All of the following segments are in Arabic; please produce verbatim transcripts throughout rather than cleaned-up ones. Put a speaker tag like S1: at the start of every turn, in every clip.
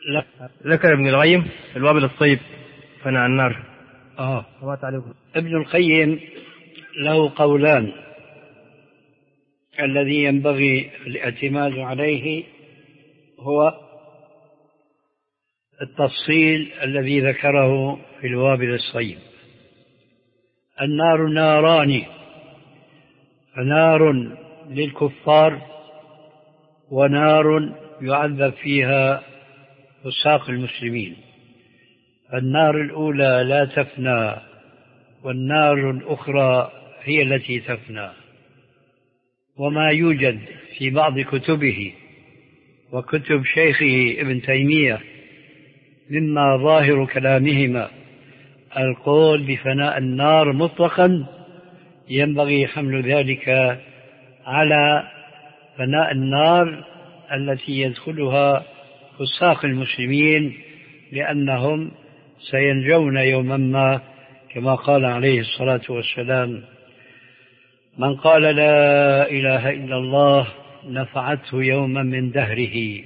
S1: لا.
S2: ذكر ابن القيم الوابل الطيب فناء النار.
S1: آه. ابن القيم له قولان، الذي ينبغي الاعتماد عليه هو التفصيل الذي ذكره في الوابل الصيب. النار ناران، نار للكفار ونار يعذب فيها فساق المسلمين. النار الأولى لا تفنى، والنار الأخرى هي التي تفنى. وما يوجد في بعض كتبه وكتب شيخه ابن تيمية مما ظاهر كلامهما القول بفناء النار مطلقا، ينبغي حمل ذلك على فناء النار التي يدخلها فساق المسلمين، لأنهم سينجون يوما ما، كما قال عليه الصلاة والسلام: من قال لا إله إلا الله نفعته يوما من دهره.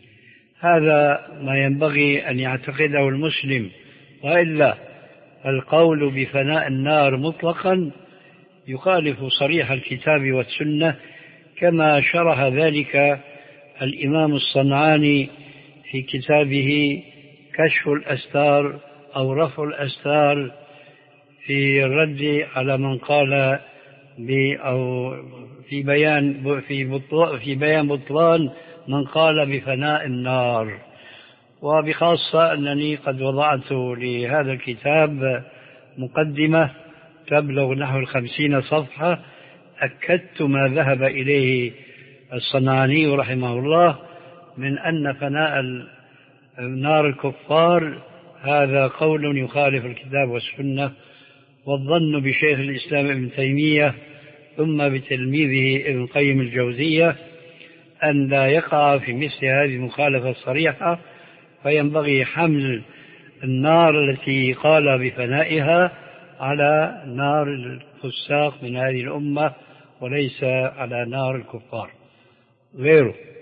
S1: هذا ما ينبغي أن يعتقده المسلم، وإلا القول بفناء النار مطلقا يخالف صريح الكتاب والسنة، كما شرح ذلك الإمام الصنعاني في كتابه كشف الأستار أو رفع الأستار في الرد على من قال أو في بيان في بطلان في بيان بطلان من قال بفناء النار. وبخاصة أنني قد وضعت لهذا الكتاب مقدمة تبلغ نحو الخمسين صفحة، أكدت ما ذهب إليه الصنعاني رحمه الله من أن فناء نار الكفار هذا قول يخالف الكتاب والسنة، والظن بشيخ الإسلام ابن تيمية ثم بتلميذه ابن قيم الجوزية أن لا يقع في مثل هذه المخالفة الصريحة، فينبغي حمل النار التي قال بفنائها على نار الفساق من هذه الأمة وليس على نار الكفار غيره.